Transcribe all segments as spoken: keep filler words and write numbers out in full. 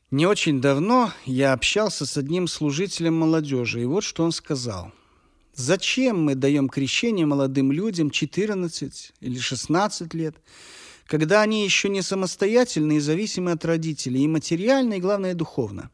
Не очень давно я общался с одним служителем молодежи, и вот что он сказал. Зачем мы даем крещение молодым людям четырнадцать или шестнадцать лет, когда они еще не самостоятельны и зависимы от родителей, и материально, и, главное, и духовно?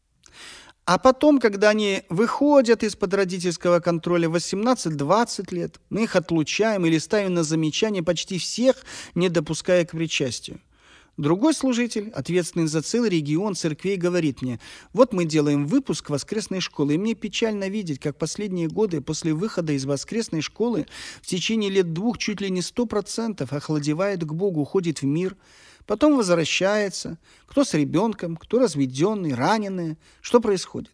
А потом, когда они выходят из-под родительского контроля в восемнадцать-двадцать лет, мы их отлучаем или ставим на замечание почти всех, не допуская к причастию. Другой служитель, ответственный за целый регион церквей, говорит мне: вот мы делаем выпуск воскресной школы, и мне печально видеть, как последние годы после выхода из воскресной школы в течение лет двух чуть ли не сто процентов охладевает к Богу, уходит в мир, потом возвращается, кто с ребенком, кто разведенный, раненые. Что происходит?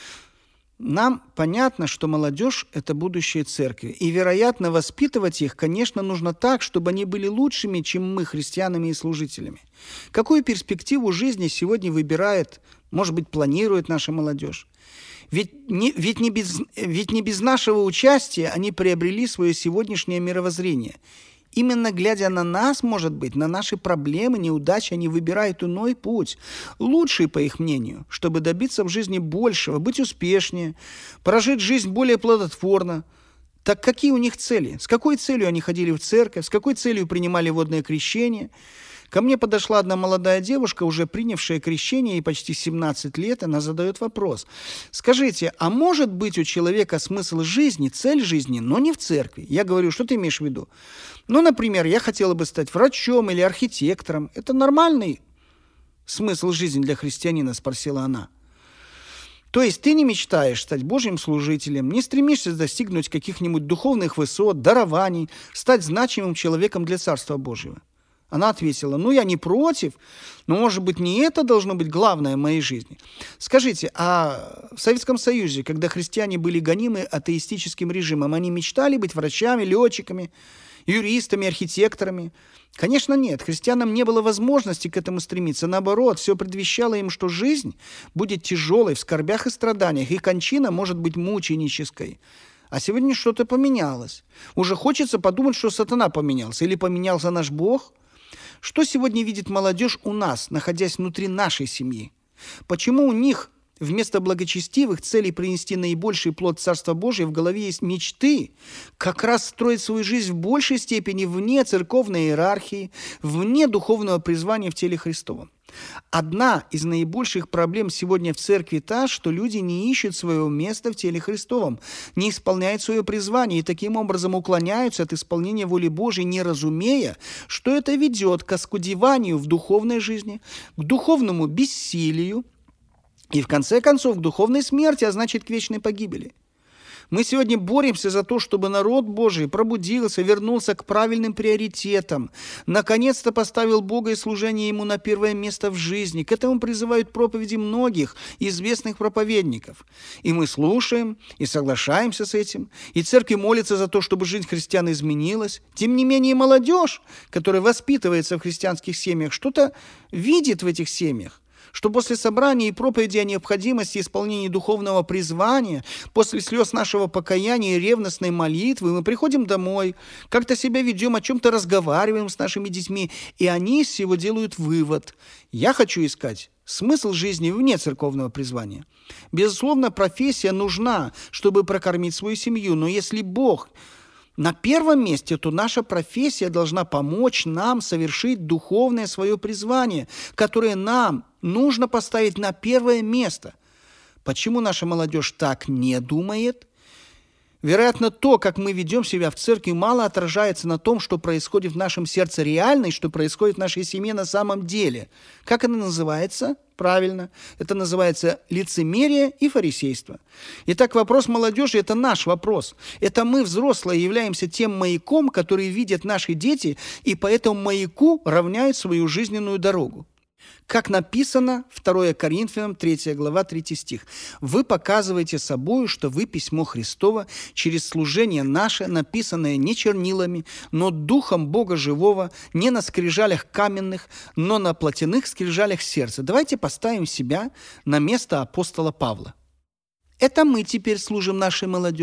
Нам понятно, что молодежь – это будущее церкви, и, вероятно, воспитывать их, конечно, нужно так, чтобы они были лучшими, чем мы, христианами и служителями. Какую перспективу жизни сегодня выбирает, может быть, планирует наша молодежь? Ведь не, ведь, не без, ведь не без нашего участия они приобрели свое сегодняшнее мировоззрение. Именно глядя на нас, может быть, на наши проблемы, неудачи, они выбирают иной путь, лучший, по их мнению, чтобы добиться в жизни большего, быть успешнее, прожить жизнь более плодотворно. Так какие у них цели? С какой целью они ходили в церковь? С какой целью принимали водное крещение? Ко мне подошла одна молодая девушка, уже принявшая крещение, ей почти семнадцать лет, она задает вопрос. Скажите, а может быть у человека смысл жизни, цель жизни, но не в церкви? Я говорю, что ты имеешь в виду? Ну, например, я хотела бы стать врачом или архитектором. Это нормальный смысл жизни для христианина, спросила она. То есть ты не мечтаешь стать Божьим служителем, не стремишься достигнуть каких-нибудь духовных высот, дарований, стать значимым человеком для Царства Божьего? Она ответила: ну, я не против, но, может быть, не это должно быть главное в моей жизни. Скажите, а в Советском Союзе, когда христиане были гонимы атеистическим режимом, они мечтали быть врачами, летчиками, юристами, архитекторами? Конечно, нет. Христианам не было возможности к этому стремиться. Наоборот, все предвещало им, что жизнь будет тяжелой, в скорбях и страданиях, и кончина может быть мученической. А сегодня что-то поменялось. Уже хочется подумать, что сатана поменялся. Или поменялся наш Бог? Что сегодня видит молодежь у нас, находясь внутри нашей семьи? Почему у них вместо благочестивых целей принести наибольший плод Царства Божия в голове есть мечты как раз строить свою жизнь в большей степени вне церковной иерархии, вне духовного призвания в теле Христовом? Одна из наибольших проблем сегодня в церкви та, что люди не ищут своего места в теле Христовом, не исполняют свое призвание и таким образом уклоняются от исполнения воли Божией, не разумея, что это ведет к оскудеванию в духовной жизни, к духовному бессилию и, в конце концов, к духовной смерти, а значит, к вечной погибели. Мы сегодня боремся за то, чтобы народ Божий пробудился, вернулся к правильным приоритетам, наконец-то поставил Бога и служение Ему на первое место в жизни. К этому призывают проповеди многих известных проповедников. И мы слушаем, и соглашаемся с этим, и церкви молятся за то, чтобы жизнь христиан изменилась. Тем не менее, молодежь, которая воспитывается в христианских семьях, что-то видит в этих семьях, что после собрания и проповеди о необходимости исполнения духовного призвания, после слез нашего покаяния и ревностной молитвы, мы приходим домой, как-то себя ведем, о чем-то разговариваем с нашими детьми, и они из всего делают вывод: я хочу искать смысл жизни вне церковного призвания. Безусловно, профессия нужна, чтобы прокормить свою семью, но если Бог на первом месте, то наша профессия должна помочь нам совершить духовное свое призвание, которое нам нужно поставить на первое место. Почему наша молодежь так не думает? Вероятно, то, как мы ведем себя в церкви, мало отражается на том, что происходит в нашем сердце реально и что происходит в нашей семье на самом деле. Как это называется? Правильно. Это называется лицемерие и фарисейство. Итак, вопрос молодежи – это наш вопрос. Это мы, взрослые, являемся тем маяком, который видят наши дети, и по этому маяку равняют свою жизненную дорогу. Как написано, второе Коринфянам, третья глава, третий стих. «Вы показываете собою, что вы письмо Христово, через служение наше, написанное не чернилами, но духом Бога живого, не на скрижалях каменных, но на плотяных скрижалях сердца». Давайте поставим себя на место апостола Павла. Это мы теперь служим нашей молодежи.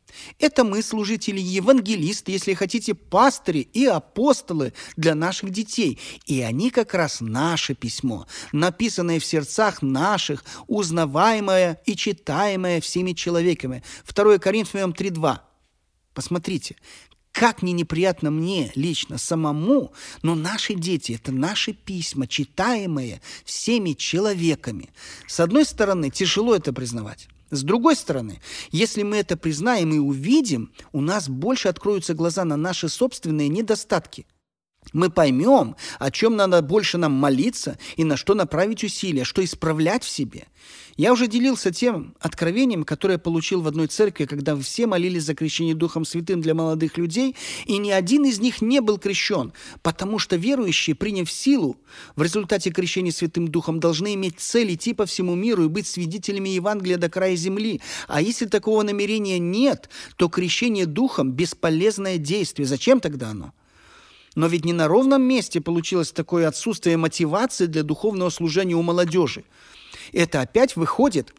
Это мы, служители, евангелисты, если хотите, пастыри и апостолы для наших детей. И они как раз наше письмо, написанное в сердцах наших, узнаваемое и читаемое всеми человеками. второе Коринфянам три два. Посмотрите, как не неприятно мне лично самому, но наши дети – это наши письма, читаемые всеми человеками. С одной стороны, тяжело это признавать. С другой стороны, если мы это признаем и увидим, у нас больше откроются глаза на наши собственные недостатки. Мы поймем, о чем надо больше нам молиться и на что направить усилия, что исправлять в себе. Я уже делился тем откровением, которое я получил в одной церкви, когда все молились за крещение Духом Святым для молодых людей, и ни один из них не был крещен, потому что верующие, приняв силу, в результате крещения Святым Духом должны иметь цель идти по всему миру и быть свидетелями Евангелия до края земли. А если такого намерения нет, то крещение Духом – бесполезное действие. Зачем тогда оно? Но ведь не на ровном месте получилось такое отсутствие мотивации для духовного служения у молодежи. Это опять выходит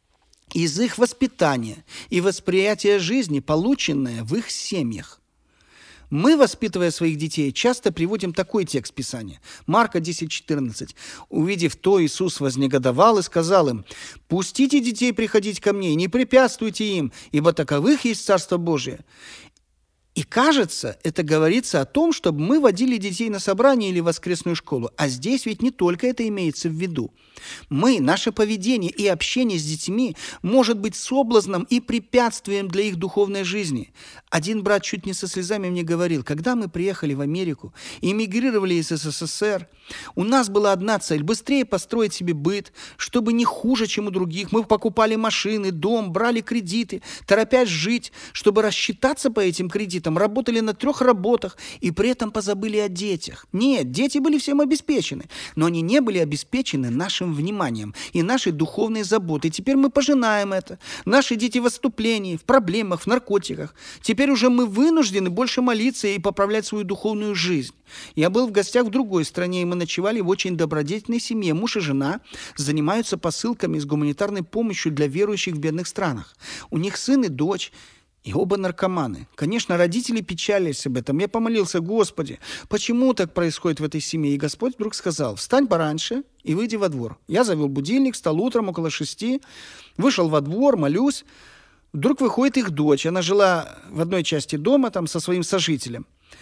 из их воспитания и восприятия жизни, полученное в их семьях. Мы, воспитывая своих детей, часто приводим такой текст Писания. Марка десять четырнадцать. «Увидев то, Иисус вознегодовал и сказал им: „Пустите детей приходить ко мне, не препятствуйте им, ибо таковых есть Царство Божие“». И кажется, это говорится о том, чтобы мы водили детей на собрание или воскресную школу. А здесь ведь не только это имеется в виду. Мы, наше поведение и общение с детьми может быть соблазном и препятствием для их духовной жизни. Один брат чуть не со слезами мне говорил: когда мы приехали в Америку, эмигрировали из СССР, у нас была одна цель – быстрее построить себе быт, чтобы не хуже, чем у других. Мы покупали машины, дом, брали кредиты, торопясь жить, чтобы рассчитаться по этим кредитам, работали на трех работах и при этом позабыли о детях. Нет, дети были всем обеспечены, но они не были обеспечены нашим вниманием и нашей духовной заботой. Теперь мы пожинаем это. Наши дети в отступлении, в проблемах, в наркотиках. Теперь уже мы вынуждены больше молиться и поправлять свою духовную жизнь. Я был в гостях в другой стране, и мы ночевали в очень добродетельной семье. Муж и жена занимаются посылками с гуманитарной помощью для верующих в бедных странах. У них сын и дочь, и оба наркоманы. Конечно, родители печалились об этом. Я помолился: Господи, почему так происходит в этой семье? И Господь вдруг сказал: встань пораньше и выйди во двор. Я завел будильник, встал утром около шести, вышел во двор, молюсь. Вдруг выходит их дочь. Она жила в одной части дома там со своим сожителем.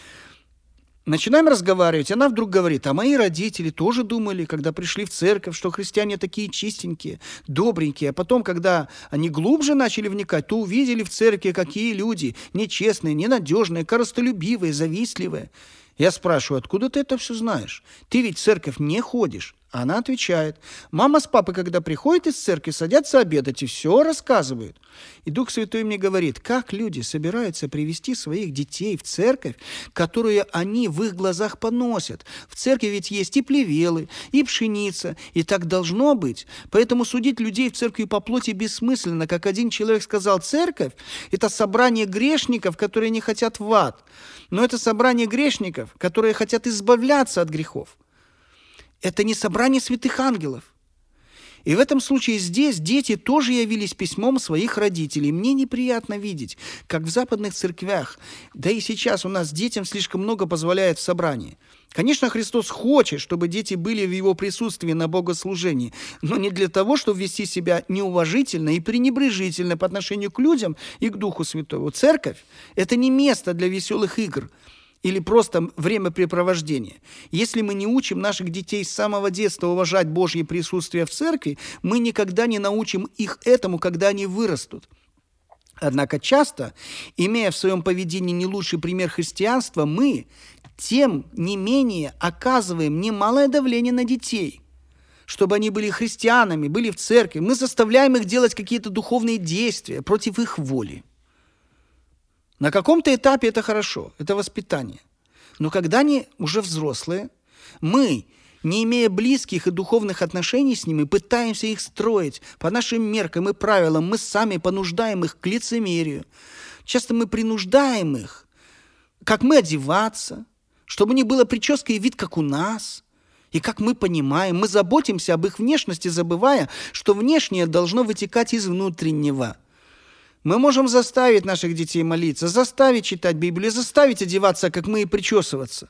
Начинаем разговаривать, она вдруг говорит: а мои родители тоже думали, когда пришли в церковь, что христиане такие чистенькие, добренькие. А потом, когда они глубже начали вникать, то увидели в церкви, какие люди нечестные, ненадежные, корыстолюбивые, завистливые. Я спрашиваю: откуда ты это все знаешь? Ты ведь в церковь не ходишь. А она отвечает: мама с папой, когда приходят из церкви, садятся обедать и все рассказывают. И Дух Святой мне говорит: как люди собираются привести своих детей в церковь, которую они в их глазах поносят. В церкви ведь есть и плевелы, и пшеница, и так должно быть. Поэтому судить людей в церкви по плоти бессмысленно. Как один человек сказал: церковь – это собрание грешников, которые не хотят в ад. Но это собрание грешников, которые хотят избавляться от грехов. Это не собрание святых ангелов. И в этом случае здесь дети тоже явились письмом своих родителей. Мне неприятно видеть, как в западных церквях, да и сейчас у нас детям слишком много позволяет в собрании. Конечно, Христос хочет, чтобы дети были в Его присутствии на богослужении, но не для того, чтобы вести себя неуважительно и пренебрежительно по отношению к людям и к Духу Святому. Церковь – это не место для веселых игр или просто времяпрепровождения. Если мы не учим наших детей с самого детства уважать Божье присутствие в церкви, мы никогда не научим их этому, когда они вырастут. Однако часто, имея в своем поведении не лучший пример христианства, мы, тем не менее, оказываем немалое давление на детей, чтобы они были христианами, были в церкви. Мы заставляем их делать какие-то духовные действия против их воли. На каком-то этапе это хорошо, это воспитание. Но когда они уже взрослые, мы, не имея близких и духовных отношений с ними, пытаемся их строить по нашим меркам и правилам, мы сами понуждаем их к лицемерию. Часто мы принуждаем их, как мы одеваться, чтобы не было прическа и вид, как у нас. И как мы понимаем, мы заботимся об их внешности, забывая, что внешнее должно вытекать из внутреннего. Мы можем заставить наших детей молиться, заставить читать Библию, заставить одеваться, как мы, и причесываться.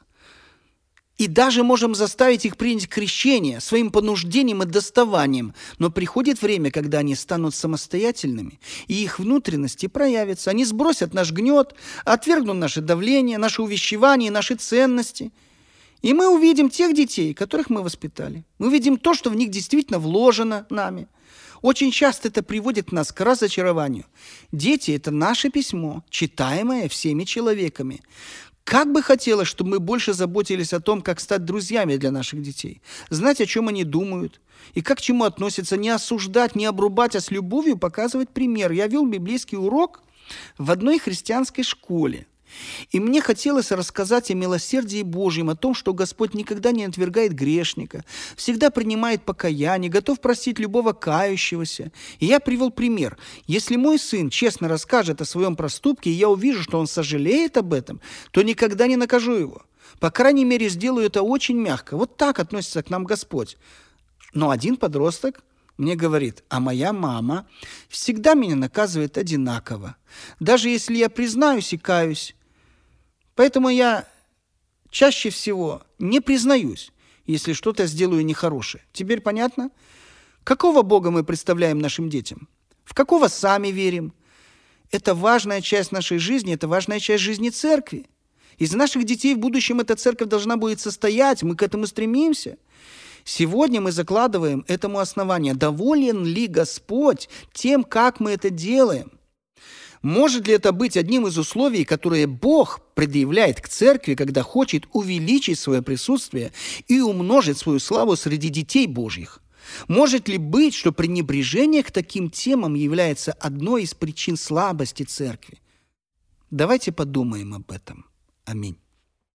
И даже можем заставить их принять крещение своим понуждением и доставанием. Но приходит время, когда они станут самостоятельными, и их внутренности проявятся. Они сбросят наш гнет, отвергнут наше давление, наше увещевание, наши ценности. И мы увидим тех детей, которых мы воспитали. Мы увидим то, что в них действительно вложено нами. Очень часто это приводит нас к разочарованию. Дети – это наше письмо, читаемое всеми человеками. Как бы хотелось, чтобы мы больше заботились о том, как стать друзьями для наших детей, знать, о чем они думают, и как к чему относятся, не осуждать, не обрубать, а с любовью показывать пример. Я вел библейский урок в одной христианской школе. И мне хотелось рассказать о милосердии Божьем, о том, что Господь никогда не отвергает грешника, всегда принимает покаяние, готов простить любого кающегося. И я привел пример. Если мой сын честно расскажет о своем проступке, и я увижу, что он сожалеет об этом, то никогда не накажу его. По крайней мере, сделаю это очень мягко. Вот так относится к нам Господь. Но один подросток мне говорит: а моя мама всегда меня наказывает одинаково, даже если я признаюсь и каюсь. Поэтому я чаще всего не признаюсь, если что-то сделаю нехорошее. Теперь понятно? Какого Бога мы представляем нашим детям? В какого сами верим? Это важная часть нашей жизни, это важная часть жизни церкви. Из наших детей в будущем эта церковь должна будет состоять, мы к этому стремимся. Сегодня мы закладываем этому основание. Доволен ли Господь тем, как мы это делаем? Может ли это быть одним из условий, которые Бог предъявляет к церкви, когда хочет увеличить свое присутствие и умножить свою славу среди детей Божьих? Может ли быть, что пренебрежение к таким темам является одной из причин слабости церкви? Давайте подумаем об этом. Аминь.